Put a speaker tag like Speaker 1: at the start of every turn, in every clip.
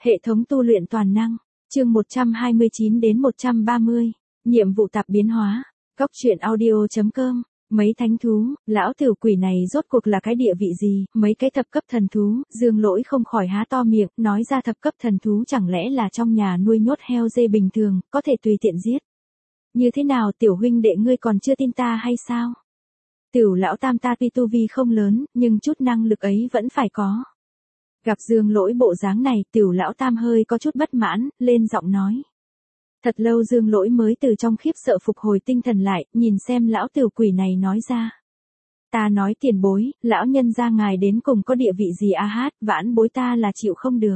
Speaker 1: Hệ thống tu luyện toàn năng, chương 129 đến 130, nhiệm vụ tạp biến hóa, Cóc truyện audio.com, mấy thánh thú, lão tiểu quỷ này rốt cuộc là cái địa vị gì, mấy cái thập cấp thần thú, Dương Lỗi không khỏi há to miệng, nói ra thập cấp thần thú chẳng lẽ là trong nhà nuôi nhốt heo dê bình thường, có thể tùy tiện giết. Như thế nào tiểu huynh đệ ngươi còn chưa tin ta hay sao? Tiểu lão tam ta tuy tu vi không lớn, nhưng chút năng lực ấy vẫn phải có. Gặp Dương Lỗi bộ dáng này, tiểu lão tam hơi có chút bất mãn, lên giọng nói. Thật lâu Dương Lỗi mới từ trong khiếp sợ phục hồi tinh thần lại, nhìn xem lão tiểu quỷ này nói ra. Ta nói tiền bối, lão nhân gia ngài đến cùng có địa vị gì a hát, vãn bối ta là chịu không được.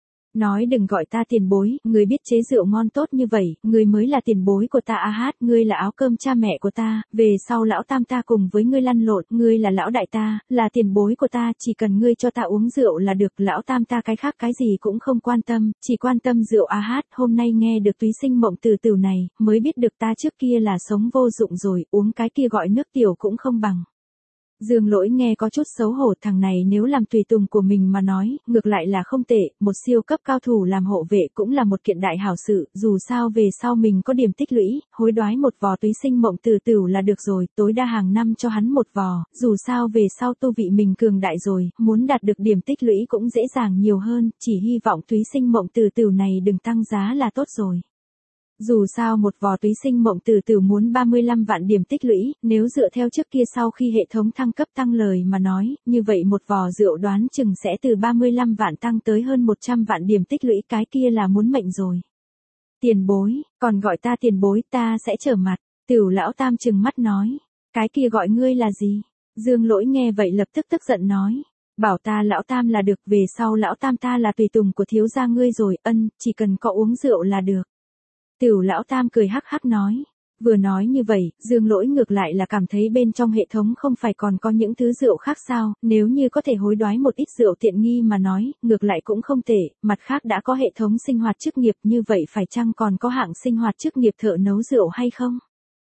Speaker 1: Nói đừng gọi ta tiền bối, ngươi biết chế rượu ngon tốt như vậy, ngươi mới là tiền bối của ta a hát, ngươi là áo cơm cha mẹ của ta, về sau lão tam ta cùng với ngươi lăn lộn, ngươi là lão đại ta, là tiền bối của ta, chỉ cần ngươi cho ta uống rượu là được, lão tam ta cái khác cái gì cũng không quan tâm, chỉ quan tâm rượu a hát, hôm nay nghe được túy sinh mộng từ từ này, mới biết được ta trước kia là sống vô dụng rồi, uống cái kia gọi nước tiểu cũng không bằng. Dương Lỗi nghe có chút xấu hổ, thằng này nếu làm tùy tùng của mình mà nói, ngược lại là không tệ, một siêu cấp cao thủ làm hộ vệ cũng là một kiện đại hảo sự, dù sao về sau mình có điểm tích lũy, hối đoái một vò túy sinh mộng từ từ là được rồi, tối đa hàng năm cho hắn một vò, dù sao về sau tu vị mình cường đại rồi, muốn đạt được điểm tích lũy cũng dễ dàng nhiều hơn, chỉ hy vọng túy sinh mộng từ từ này đừng tăng giá là tốt rồi. Dù sao một vò túy sinh mộng từ từ muốn 35 vạn điểm tích lũy, nếu dựa theo trước kia sau khi hệ thống thăng cấp tăng lời mà nói, như vậy một vò rượu đoán chừng sẽ từ 35 vạn tăng tới hơn 100 vạn điểm tích lũy, cái kia là muốn mệnh rồi. Tiền bối, còn gọi ta tiền bối, ta sẽ trở mặt, tiểu lão tam trừng mắt nói, cái kia gọi ngươi là gì? Dương Lỗi nghe vậy lập tức tức giận nói. Bảo ta lão tam là được, về sau lão tam ta là tùy tùng của thiếu gia ngươi rồi, chỉ cần có uống rượu là được. Tiểu lão tam cười hắc hắc nói. Vừa nói như vậy, Dương Lỗi ngược lại là cảm thấy bên trong hệ thống không phải còn có những thứ rượu khác sao, nếu như có thể hối đoái một ít rượu tiện nghi mà nói, ngược lại cũng không tệ, mặt khác đã có hệ thống sinh hoạt chức nghiệp như vậy phải chăng còn có hạng sinh hoạt chức nghiệp thợ nấu rượu hay không?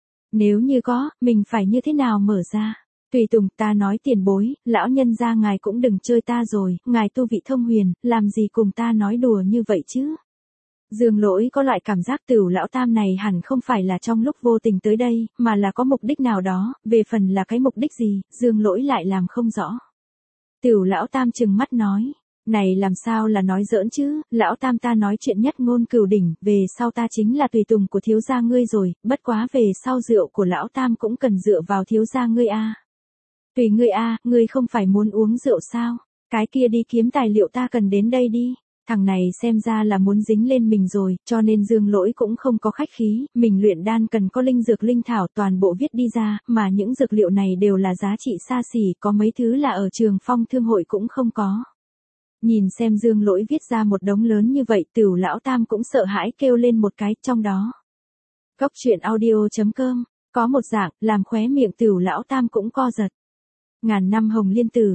Speaker 1: Nếu như có, mình phải như thế nào mở ra? Tùy tùng, ta nói tiền bối, lão nhân gia ngài cũng đừng chơi ta rồi, ngài tu vị thông huyền, làm gì cùng ta nói đùa như vậy chứ? Dương Lỗi có loại cảm giác tiểu lão tam này hẳn không phải là trong lúc vô tình tới đây, mà là có mục đích nào đó, về phần là cái mục đích gì, Dương Lỗi lại làm không rõ. Tiểu lão tam trừng mắt nói, này làm sao là nói giỡn chứ, lão tam ta nói chuyện nhất ngôn cửu đỉnh, về sau ta chính là tùy tùng của thiếu gia ngươi rồi, bất quá về sau rượu của lão tam cũng cần dựa vào thiếu gia ngươi a. Tùy ngươi a, ngươi không phải muốn uống rượu sao, cái kia đi kiếm tài liệu ta cần đến đây đi. Thằng này xem ra là muốn dính lên mình rồi, cho nên Dương Lỗi cũng không có khách khí, mình luyện đan cần có linh dược linh thảo toàn bộ viết đi ra, mà những dược liệu này đều là giá trị xa xỉ, có mấy thứ là ở Trường Phong Thương hội cũng không có. Nhìn xem Dương Lỗi viết ra một đống lớn như vậy, tiểu lão tam cũng sợ hãi kêu lên một cái, trong đó. Cóc truyện audio.com, có một dạng, làm khóe miệng tiểu lão tam cũng co giật. Ngàn năm hồng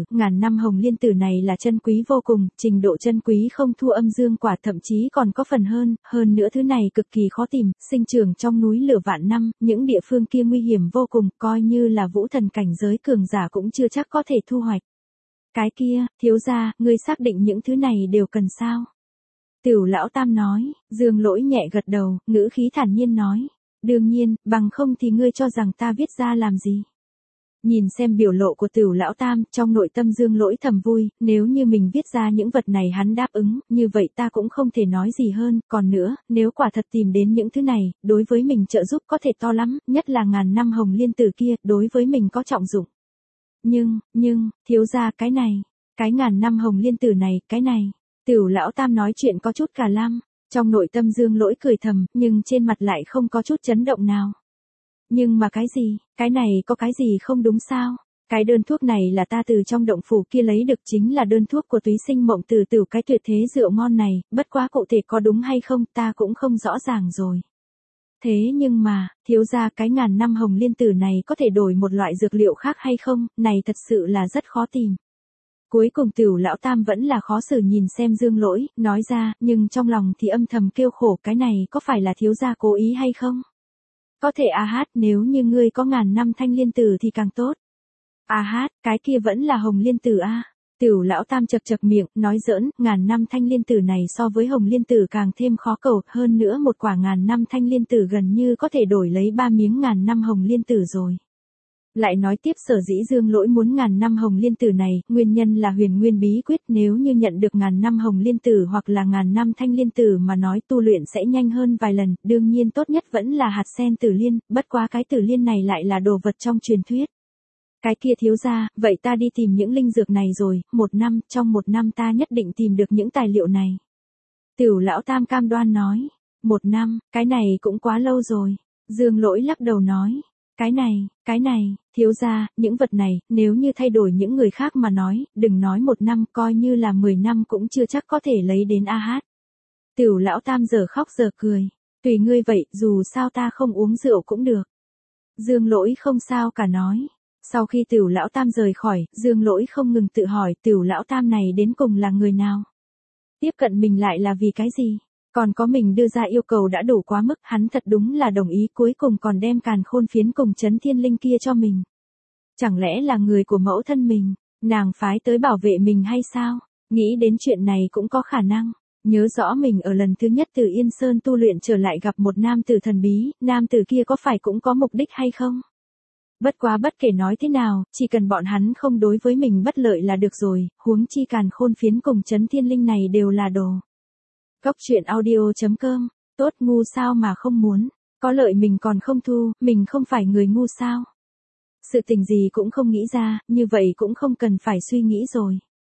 Speaker 1: liên tử này là chân quý vô cùng, trình độ chân quý không thua âm dương quả, thậm chí còn có phần hơn nữa thứ này cực kỳ khó tìm, sinh trưởng trong núi lửa vạn năm, những địa phương kia nguy hiểm vô cùng, coi như là vũ thần cảnh giới cường giả cũng chưa chắc có thể thu hoạch. Cái kia, thiếu gia, ngươi xác định những thứ này đều cần sao? Tiểu lão tam nói, Dương Lỗi nhẹ gật đầu, ngữ khí thản nhiên nói, đương nhiên, bằng không thì ngươi cho rằng ta viết ra làm gì? Nhìn xem biểu lộ của tiểu lão tam, trong nội tâm Dương Lỗi thầm vui, nếu như mình viết ra những vật này hắn đáp ứng, như vậy ta cũng không thể nói gì hơn, còn nữa, nếu quả thật tìm đến những thứ này, đối với mình trợ giúp có thể to lắm, nhất là ngàn năm hồng liên tử kia, đối với mình có trọng dụng. Nhưng, thiếu gia cái này, cái ngàn năm hồng liên tử này, cái này, tiểu lão tam nói chuyện có chút cả lăm, trong nội tâm Dương Lỗi cười thầm, nhưng trên mặt lại không có chút chấn động nào. Nhưng mà cái gì, cái này có cái gì không đúng sao? Cái đơn thuốc này là ta từ trong động phủ kia lấy được, chính là đơn thuốc của túy sinh mộng từ từ cái tuyệt thế rượu ngon này, bất quá cụ thể có đúng hay không ta cũng không rõ ràng rồi. Thế nhưng mà, thiếu gia cái ngàn năm hồng liên tử này có thể đổi một loại dược liệu khác hay không, này thật sự là rất khó tìm. Cuối cùng tiểu lão tam vẫn là khó xử nhìn xem Dương Lỗi, nói ra, nhưng trong lòng thì âm thầm kêu khổ, cái này có phải là thiếu gia cố ý hay không? Có thể a hát, nếu như ngươi có ngàn năm thanh liên tử thì càng tốt. A hát, cái kia vẫn là hồng liên tử a. Tửu lão tam chật chật miệng, nói giỡn, ngàn năm thanh liên tử này so với hồng liên tử càng thêm khó cầu, hơn nữa một quả ngàn năm thanh liên tử gần như có thể đổi lấy 3 miếng ngàn năm hồng liên tử rồi. Lại nói tiếp sở dĩ Dương Lỗi muốn ngàn năm hồng liên tử này, nguyên nhân là huyền nguyên bí quyết, nếu như nhận được ngàn năm hồng liên tử hoặc là ngàn năm thanh liên tử mà nói tu luyện sẽ nhanh hơn vài lần, đương nhiên tốt nhất vẫn là hạt sen tử liên, bất quá cái tử liên này lại là đồ vật trong truyền thuyết. Cái kia thiếu gia, vậy ta đi tìm những linh dược này rồi, trong một năm ta nhất định tìm được những tài liệu này. Tửu lão tam cam đoan nói, 1 năm, cái này cũng quá lâu rồi. Dương Lỗi lắc đầu nói, cái này, thiếu gia, những vật này, nếu như thay đổi những người khác mà nói, đừng nói 1 năm, coi như là 10 năm cũng chưa chắc có thể lấy đến a hát. Tửu lão tam giờ khóc giờ cười, tùy ngươi vậy, dù sao ta không uống rượu cũng được. Dương Lỗi không sao cả nói. Sau khi Tửu lão tam rời khỏi, Dương Lỗi không ngừng tự hỏi Tửu lão tam này đến cùng là người nào? Tiếp cận mình lại là vì cái gì? Còn có mình đưa ra yêu cầu đã đủ quá mức, hắn thật đúng là đồng ý, cuối cùng còn đem càn khôn phiến cùng chấn thiên linh kia cho mình. Chẳng lẽ là người của mẫu thân mình, nàng phái tới bảo vệ mình hay sao? Nghĩ đến chuyện này cũng có khả năng. Nhớ rõ mình ở lần thứ nhất từ Yên Sơn tu luyện trở lại gặp một nam tử thần bí, nam tử kia có phải cũng có mục đích hay không? Bất quá bất kể nói thế nào, chỉ cần bọn hắn không đối với mình bất lợi là được rồi, huống chi càn khôn phiến cùng chấn thiên linh này đều là đồ. Cốc truyện audio.com, tốt ngu sao mà không muốn, có lợi mình còn không thu, mình không phải người ngu sao. Sự tình gì cũng không nghĩ ra, như vậy cũng không cần phải suy nghĩ rồi.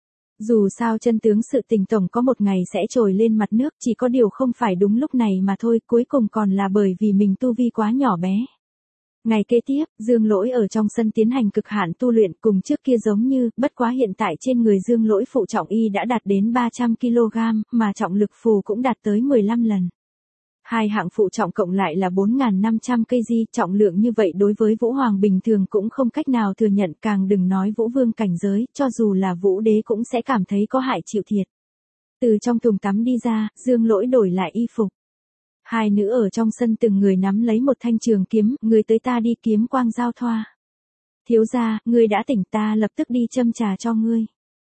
Speaker 1: Dù sao chân tướng sự tình tổng có một ngày sẽ trồi lên mặt nước, chỉ có điều không phải đúng lúc này mà thôi, cuối cùng còn là bởi vì mình tu vi quá nhỏ bé. Ngày kế tiếp, Dương Lỗi ở trong sân tiến hành cực hạn tu luyện cùng trước kia giống như, bất quá hiện tại trên người Dương Lỗi phụ trọng y đã đạt đến 300kg, mà trọng lực phù cũng đạt tới 15 lần. Hai hạng phụ trọng cộng lại là 4.500kg, trọng lượng như vậy đối với Vũ Hoàng bình thường cũng không cách nào thừa nhận, càng đừng nói Vũ Vương cảnh giới, cho dù là Vũ Đế cũng sẽ cảm thấy có hại chịu thiệt. Từ trong thùng tắm đi ra, Dương Lỗi đổi lại y phục. Hai nữ ở trong sân từng người nắm lấy một thanh trường kiếm, người tới ta đi kiếm quang giao thoa. Thiếu gia, ngươi đã tỉnh, ta lập tức đi châm trà cho ngươi.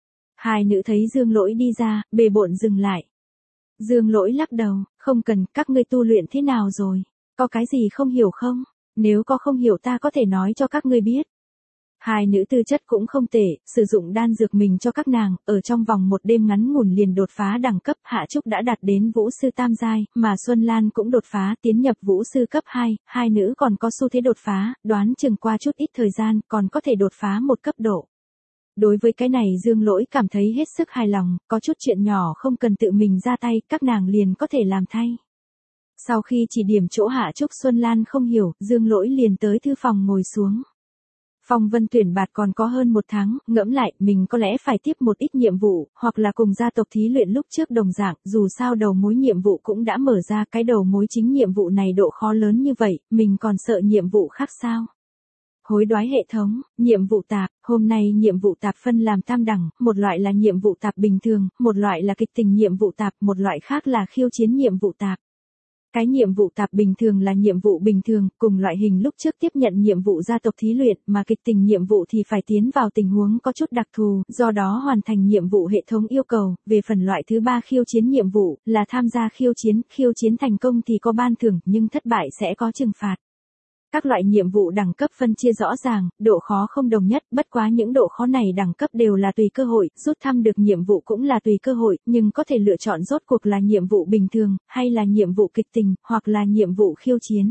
Speaker 1: Hai nữ thấy Dương Lỗi đi ra, bề bộn dừng lại. Dương Lỗi lắc đầu, không cần, các ngươi tu luyện thế nào rồi? Có cái gì không hiểu không? Nếu có không hiểu ta có thể nói cho các ngươi biết. Hai nữ tư chất cũng không tệ, sử dụng đan dược mình cho các nàng, ở trong vòng một đêm ngắn ngủn liền đột phá đẳng cấp, Hạ Trúc đã đạt đến Vũ sư tam giai, mà Xuân Lan cũng đột phá tiến nhập Vũ sư cấp 2, hai nữ còn có xu thế đột phá, đoán chừng qua chút ít thời gian, còn có thể đột phá một cấp độ. Đối với cái này Dương Lỗi cảm thấy hết sức hài lòng, có chút chuyện nhỏ không cần tự mình ra tay, các nàng liền có thể làm thay. Sau khi chỉ điểm chỗ Hạ Trúc Xuân Lan không hiểu, Dương Lỗi liền tới thư phòng ngồi xuống. Phong vân tuyển bạt còn có hơn 1 tháng, ngẫm lại, mình có lẽ phải tiếp một ít nhiệm vụ, hoặc là cùng gia tộc thí luyện lúc trước đồng dạng, dù sao đầu mối nhiệm vụ cũng đã mở ra, cái đầu mối chính nhiệm vụ này độ khó lớn như vậy, mình còn sợ nhiệm vụ khác sao? Hối đoái hệ thống, nhiệm vụ tạp, hôm nay nhiệm vụ tạp phân làm tam đẳng, một loại là nhiệm vụ tạp bình thường, một loại là kịch tình nhiệm vụ tạp, một loại khác là khiêu chiến nhiệm vụ tạp. Cái nhiệm vụ tạp bình thường là nhiệm vụ bình thường, cùng loại hình lúc trước tiếp nhận nhiệm vụ gia tộc thí luyện, mà kịch tình nhiệm vụ thì phải tiến vào tình huống có chút đặc thù, do đó hoàn thành nhiệm vụ hệ thống yêu cầu. Về phần loại thứ 3 khiêu chiến nhiệm vụ, là tham gia khiêu chiến thành công thì có ban thưởng, nhưng thất bại sẽ có trừng phạt. Các loại nhiệm vụ đẳng cấp phân chia rõ ràng, độ khó không đồng nhất, bất quá những độ khó này đẳng cấp đều là tùy cơ hội, rút thăm được nhiệm vụ cũng là tùy cơ hội, nhưng có thể lựa chọn rốt cuộc là nhiệm vụ bình thường, hay là nhiệm vụ kịch tình, hoặc là nhiệm vụ khiêu chiến.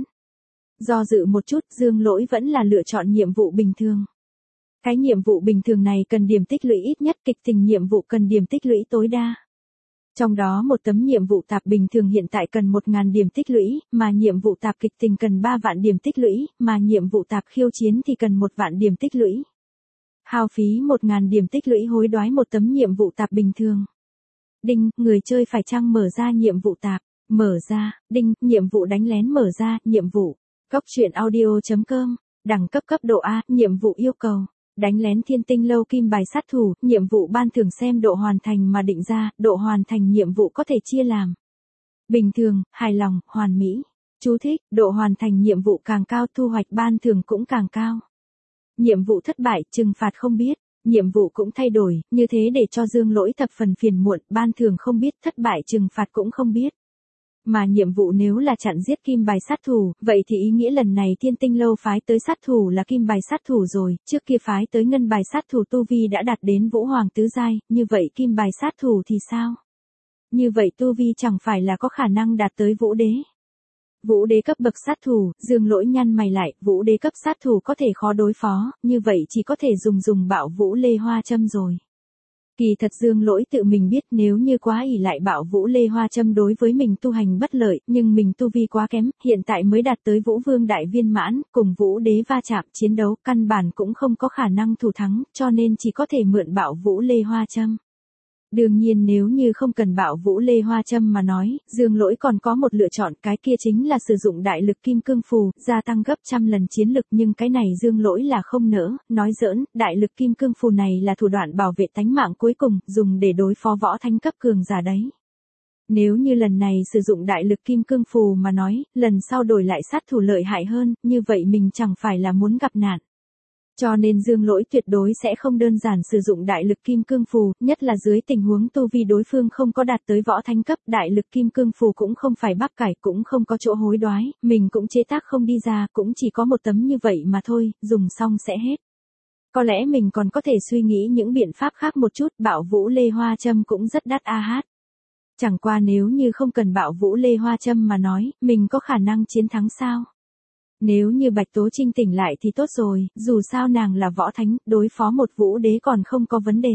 Speaker 1: Do dự một chút, Dương Lỗi vẫn là lựa chọn nhiệm vụ bình thường. Cái nhiệm vụ bình thường này cần điểm tích lũy ít nhất, kịch tình nhiệm vụ cần điểm tích lũy tối đa. Trong đó một tấm nhiệm vụ tạp bình thường hiện tại cần 1.000 điểm tích lũy, mà nhiệm vụ tạp kịch tình cần 3 vạn điểm tích lũy, mà nhiệm vụ tạp khiêu chiến thì cần 1 vạn điểm tích lũy. Hao phí 1.000 điểm tích lũy hối đoái một tấm nhiệm vụ tạp bình thường. Đinh, người chơi phải chăng mở ra nhiệm vụ tạp? Mở ra, đinh, nhiệm vụ đánh lén mở ra, nhiệm vụ. Cốc truyện audio.com, đẳng cấp cấp độ A, nhiệm vụ yêu cầu. Đánh lén thiên tinh lâu kim bài sát thủ, nhiệm vụ ban thưởng xem độ hoàn thành mà định ra, độ hoàn thành nhiệm vụ có thể chia làm bình thường, hài lòng, hoàn mỹ. Chú thích, độ hoàn thành nhiệm vụ càng cao thu hoạch ban thưởng cũng càng cao. Nhiệm vụ thất bại, trừng phạt không biết. Nhiệm vụ cũng thay đổi, như thế để cho Dương Lỗi thập phần phiền muộn, ban thưởng không biết, thất bại trừng phạt cũng không biết. Mà nhiệm vụ nếu là chặn giết kim bài sát thủ, vậy thì ý nghĩa lần này Thiên Tinh Lâu phái tới sát thủ là kim bài sát thủ rồi, trước kia phái tới ngân bài sát thủ tu vi đã đạt đến Vũ Hoàng tứ giai, như vậy kim bài sát thủ thì sao? Như vậy tu vi chẳng phải là có khả năng đạt tới Vũ Đế. Vũ Đế cấp bậc sát thủ, Dương Lỗi nhăn mày lại, Vũ Đế cấp sát thủ có thể khó đối phó, như vậy chỉ có thể dùng Bạo Vũ Lê Hoa Châm rồi. Kỳ thật Dương Lỗi tự mình biết nếu như quá ỷ lại Bạo Vũ Lê Hoa Châm đối với mình tu hành bất lợi, nhưng mình tu vi quá kém, hiện tại mới đạt tới Vũ Vương đại viên mãn, cùng Vũ Đế va chạm chiến đấu, căn bản cũng không có khả năng thủ thắng, cho nên chỉ có thể mượn Bạo Vũ Lê Hoa Châm. Đương nhiên nếu như không cần Bạo Vũ Lê Hoa Châm mà nói, Dương Lỗi còn có một lựa chọn, cái kia chính là sử dụng đại lực kim cương phù, gia tăng gấp trăm lần chiến lực, nhưng cái này Dương Lỗi là không nỡ, nói giỡn, đại lực kim cương phù này là thủ đoạn bảo vệ tánh mạng cuối cùng, dùng để đối phó võ thánh cấp cường giả đấy. Nếu như lần này sử dụng đại lực kim cương phù mà nói, lần sau đổi lại sát thủ lợi hại hơn, như vậy mình chẳng phải là muốn gặp nạn. Cho nên Dương Lỗi tuyệt đối sẽ không đơn giản sử dụng đại lực kim cương phù, nhất là dưới tình huống tu vi đối phương không có đạt tới võ thánh cấp, đại lực kim cương phù cũng không phải bắp cải, cũng không có chỗ hối đoái, mình cũng chế tác không đi ra, cũng chỉ có một tấm như vậy mà thôi, dùng xong sẽ hết. Có lẽ mình còn có thể suy nghĩ những biện pháp khác một chút, Bạo Vũ Lê Hoa Châm cũng rất đắt a hát. Chẳng qua nếu như không cần Bạo Vũ Lê Hoa Châm mà nói, mình có khả năng chiến thắng sao? Nếu như Bạch Tố Trinh tỉnh lại thì tốt rồi, dù sao nàng là võ thánh, đối phó một Vũ Đế còn không có vấn đề.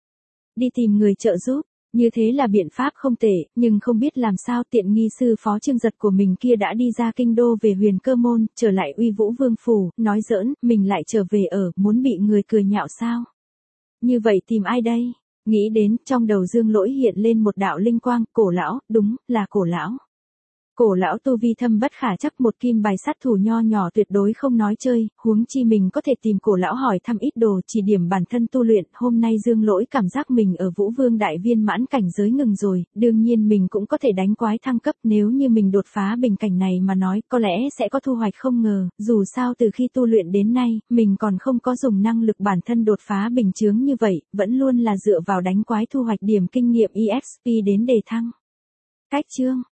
Speaker 1: Đi tìm người trợ giúp, như thế là biện pháp không tệ, nhưng không biết làm sao tiện nghi sư phó Trương Giật của mình kia đã đi ra kinh đô về Huyền Cơ Môn, trở lại Uy Vũ Vương Phủ, nói giỡn, mình lại trở về ở, muốn bị người cười nhạo sao? Như vậy tìm ai đây? Nghĩ đến, trong đầu Dương Lỗi hiện lên một đạo linh quang, Cổ lão, đúng, là Cổ lão. Cổ lão tu vi thâm bất khả chắc, một kim bài sát thủ nho nhỏ tuyệt đối không nói chơi, huống chi mình có thể tìm Cổ lão hỏi thăm ít đồ, chỉ điểm bản thân tu luyện. Hôm nay Dương Lỗi cảm giác mình ở Vũ Vương đại viên mãn cảnh giới ngừng rồi, đương nhiên mình cũng có thể đánh quái thăng cấp, nếu như mình đột phá bình cảnh này mà nói, có lẽ sẽ có thu hoạch không ngờ, dù sao từ khi tu luyện đến nay, mình còn không có dùng năng lực bản thân đột phá bình chướng như vậy, vẫn luôn là dựa vào đánh quái thu hoạch điểm kinh nghiệm EXP đến đề thăng. Cách chương